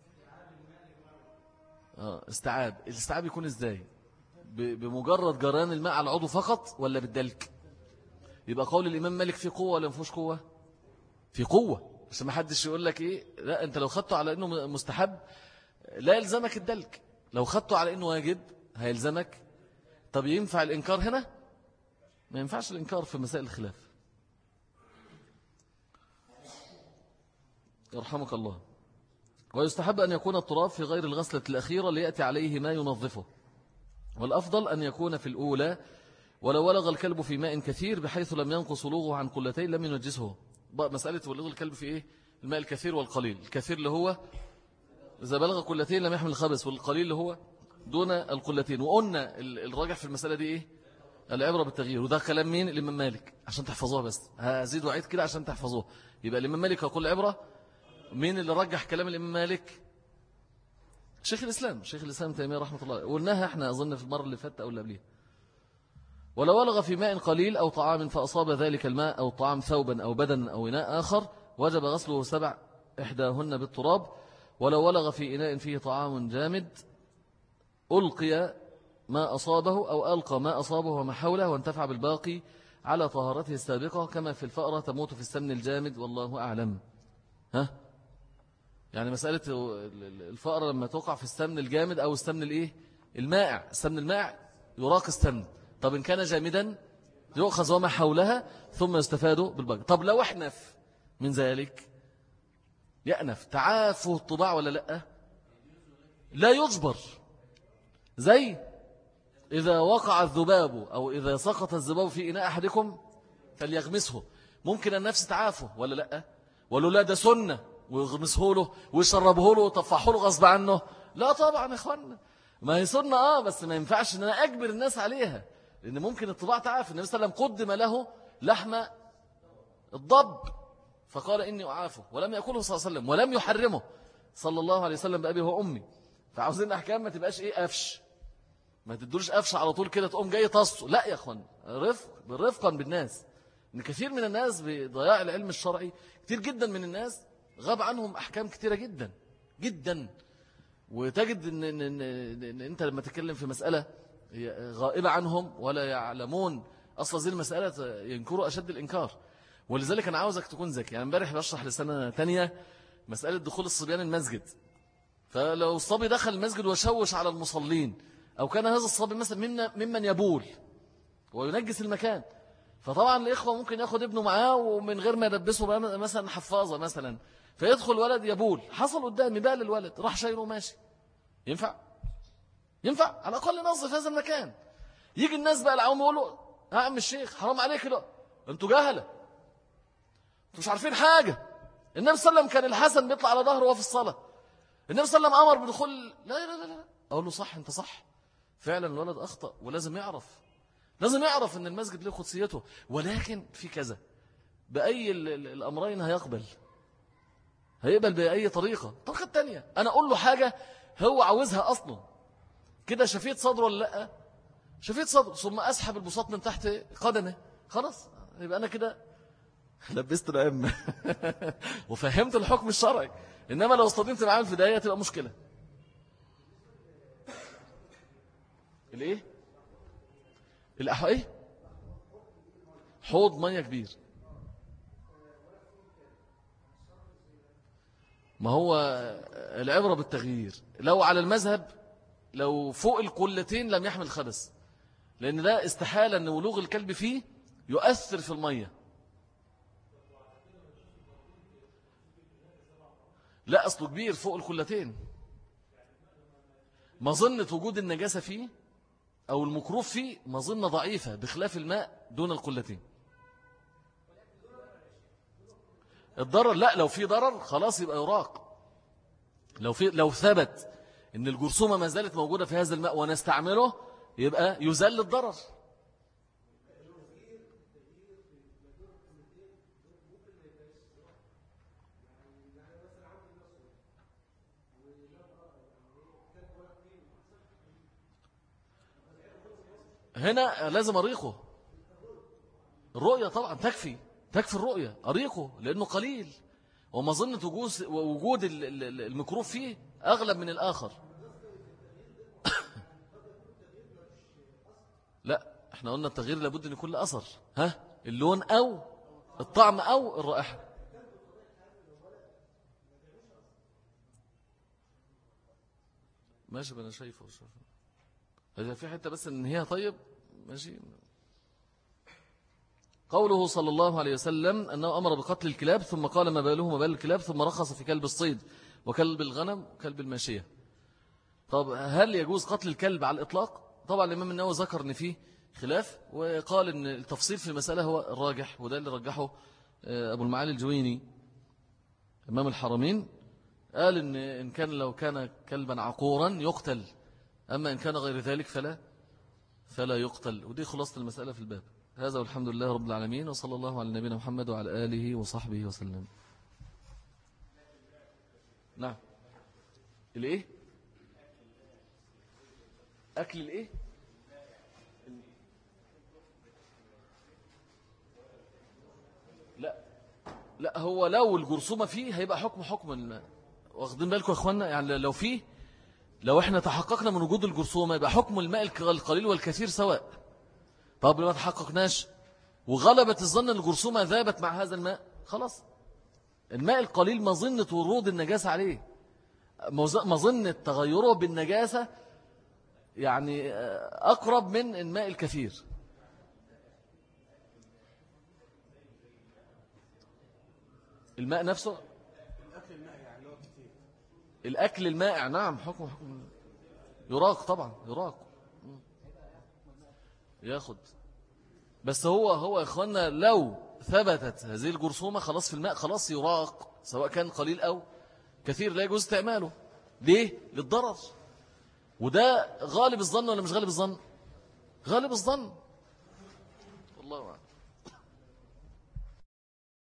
استيعاب. الاستيعاب يكون إزاي؟ بمجرد جريان الماء على العضو فقط ولا بالدلك؟ يبقى قول الإمام مالك في قوة ولا مفيش قوة؟ في قوة، عشان ما حدش يقول لك إيه لا أنت لو خدته على إنه مستحب لا يلزمك الدلك، لو خدته على إنه واجب هيلزمك. طب ينفع الإنكار هنا؟ ما ينفعش الإنكار في مسائل الخلاف. يرحمك الله. ويستحب أن يكون التراب في غير الغسلة الأخيرة ليأتي عليه ما ينظفه، والأفضل أن يكون في الأولى. ولو ولغ الكلب في ماء كثير بحيث لم ينقص ولوغه عن قلتين لم ينجسه. مسألة ولغ الكلب في إيه؟ الماء الكثير والقليل. الكثير اللي هو إذا بلغ قلتين لم يحمل الخبث، والقليل اللي هو دون القلتين. وقلنا الراجح في المسألة دي إيه؟ العبرة بالتغيير. وده كلام مين؟ الإمام مالك، عشان تحفظوها بس هزيد وعيد كده عشان تحفظوها. يبقى الإمام مالك يقول العبرة. مين اللي رجح كلام الإمام مالك؟ شيخ الإسلام تيمية رحمة الله. قلناها احنا أظن في المرة اللي فاتت أو اللي قبلها. ولو ولغ في ماء قليل أو طعام فأصاب ذلك الماء أو الطعام ثوبا أو بدنا أو إناء آخر وجب غسله 7 إحداهن بالتراب. ولو ولغ في إناء فيه طعام جامد ألقي ما أصابه أو ألقى ما أصابه وما حوله وانتفع بالباقي على طهارته السابقة، كما في الفأرة تموت في السمن الجامد والله أعلم. يعني مسألة الفأرة لما توقع في السمن الجامد أو السمن الإيه؟ المائع. السمن المائع يراق السمن. طب إن كان جامدا يؤخذ وما حولها ثم يستفاد بالباقي. طب لو احنف من ذلك، يأنف تعافه الطباع ولا لا؟ لا يجبر. زي إذا وقع الذباب أو إذا سقط الذباب في إناء أحدكم فليغمسه، ممكن النفس تعافه ولا لا؟ ولا لا ده سنة ويغمسه له ويشربه له ويطفحه له غصب عنه؟ لا طبعا يا إخوانا، ما هي سنة بس ما ينفعش أن أنا أجبر الناس عليها، لأن ممكن الطباع تعافي. النبي صلى الله عليه وسلم قدم له لحم الضب فقال إني أعافه، ولم يأكله صلى الله عليه وسلم ولم يحرمه صلى الله عليه وسلم بأبي وأمي. فعاوزين أحكام ما تبقاش قفش، ما تدولش قفش على طول كده تقوم جاي تصه. لا يا أخوان، رفقا بالناس. إن كثير من الناس بضياع العلم الشرعي، كثير جدا من الناس غاب عنهم أحكام كثيرة جدا جدا. وتجد إن أنت لما تتكلم في مسألة غائبة عنهم ولا يعلمون أصلا زي المسألة ينكروا أشد الإنكار. ولذلك أنا عاوزك تكون ذكي. يعني امبارح بشرح لسنة تانية مسألة دخول الصبيان المسجد. فلو الصبي دخل المسجد وشوش على المصلين، أو كان هذا الصبي مثلا ممن يبول وينجس المكان، فطبعا الإخوة ممكن ياخد ابنه معاه ومن غير ما يلبسه مثلا حفاظة مثلا، فيدخل ولد يبول، حصل قدامي بقى للولد، راح شايله ماشي. ينفع على الأقل نظف هذا المكان. يجي الناس بقى العوام يقولوا يا عم الشيخ حرام عليك، لا انتوا جهلة، انتوا مش عارفين حاجة. النبي صلى الله عليه وسلم كان الحسن بيطلع على ظهره وهو في الصلاة. النبي صلى الله عليه وسلم أمر بدخول لا. أقول له صح، انت صح. فعلا الولد أخطأ، ولازم يعرف أن المسجد له قدسيته، ولكن في كذا بأي الأمرين هيقبل بأي طريقة. الطريقة التانية أنا أقول له حاجة هو عاوزها أصلا، كده شفيت صدره ولا لأ؟ شفيت صدره، ثم أسحب البساط من تحت قدمه، خلاص يبقى أنا كده لبست الأئمة وفهمت الحكم الشرعي. إنما لو اصطدمت معاه في البداية تبقى مشكلة. الإيه؟ إيه؟ حوض مية كبير. ما هو العبرة بالتغيير. لو على المذهب لو فوق القلتين لم يحمل خبث، لأن ده استحالة أن ولوغ الكلب فيه يؤثر في المية. لا أصله كبير فوق القلتين، مظنة وجود النجاسة فيه أو المكروه فيه مظنة ضعيفة بخلاف الماء دون القلتين. الضرر لا، لو في ضرر خلاص يبقى يراق. لو ثبت ان الجرثومة ما زالت موجودة في هذا الماء ونستعمله يبقى يزال الضرر. هنا لازم أريقه. الرؤية طبعا تكفي الرؤية، أريقه لأنه قليل ومظنة وجود الميكروب فيه أغلب من الآخر. لا احنا قلنا التغيير لابد أن يكون له أثر، اللون أو الطعم أو الرائحة. ماشي أنا شايفه هذا في حتة بس إن هي طيب ماشي. قوله صلى الله عليه وسلم أنه أمر بقتل الكلاب ثم قال ما باله ما بال الكلاب، ثم رخص في كلب الصيد وكلب الغنم وكلب الماشية. طب هل يجوز قتل الكلب على الإطلاق؟ طبعا الإمام النووي ذكر أن فيه خلاف، وقال أن التفصيل في المسألة هو الراجح، وده اللي رجحه أبو المعالي الجويني إمام الحرمين. قال إن كان لو كان كلبا عقورا يقتل، أما إن كان غير ذلك فلا يقتل. ودي خلاصة المسألة في الباب هذا، والحمد لله رب العالمين، وصلى الله على نبينا محمد وعلى آله وصحبه وسلم. نعم. الإيه؟ أكل الإيه؟ لا هو لو الجرثومة فيه هيبقى حكم الماء. واخدين بالكم يا أخوانا؟ يعني لو احنا تحققنا من وجود الجرثومة يبقى حكم الماء القليل والكثير سواء. طب لما تحققناش وغلبت الظن ان الجرثومة ذابت مع هذا الماء، خلاص الماء القليل مظنة ورود النجاسة عليه، مظنة تغيره بالنجاسة يعني أقرب من الماء الكثير. الماء نفسه الأكل المائع نعم حكم يراق طبعا يراق ياخد. بس هو يا إخوانا لو ثبتت هذه الجرثومة خلاص في الماء خلاص يراق، سواء كان قليل أو كثير لا يجوز استعماله. ليه؟ للضرر. وده غالب الظن ولا مش غالب الظن؟ غالب الظن والله أعلم.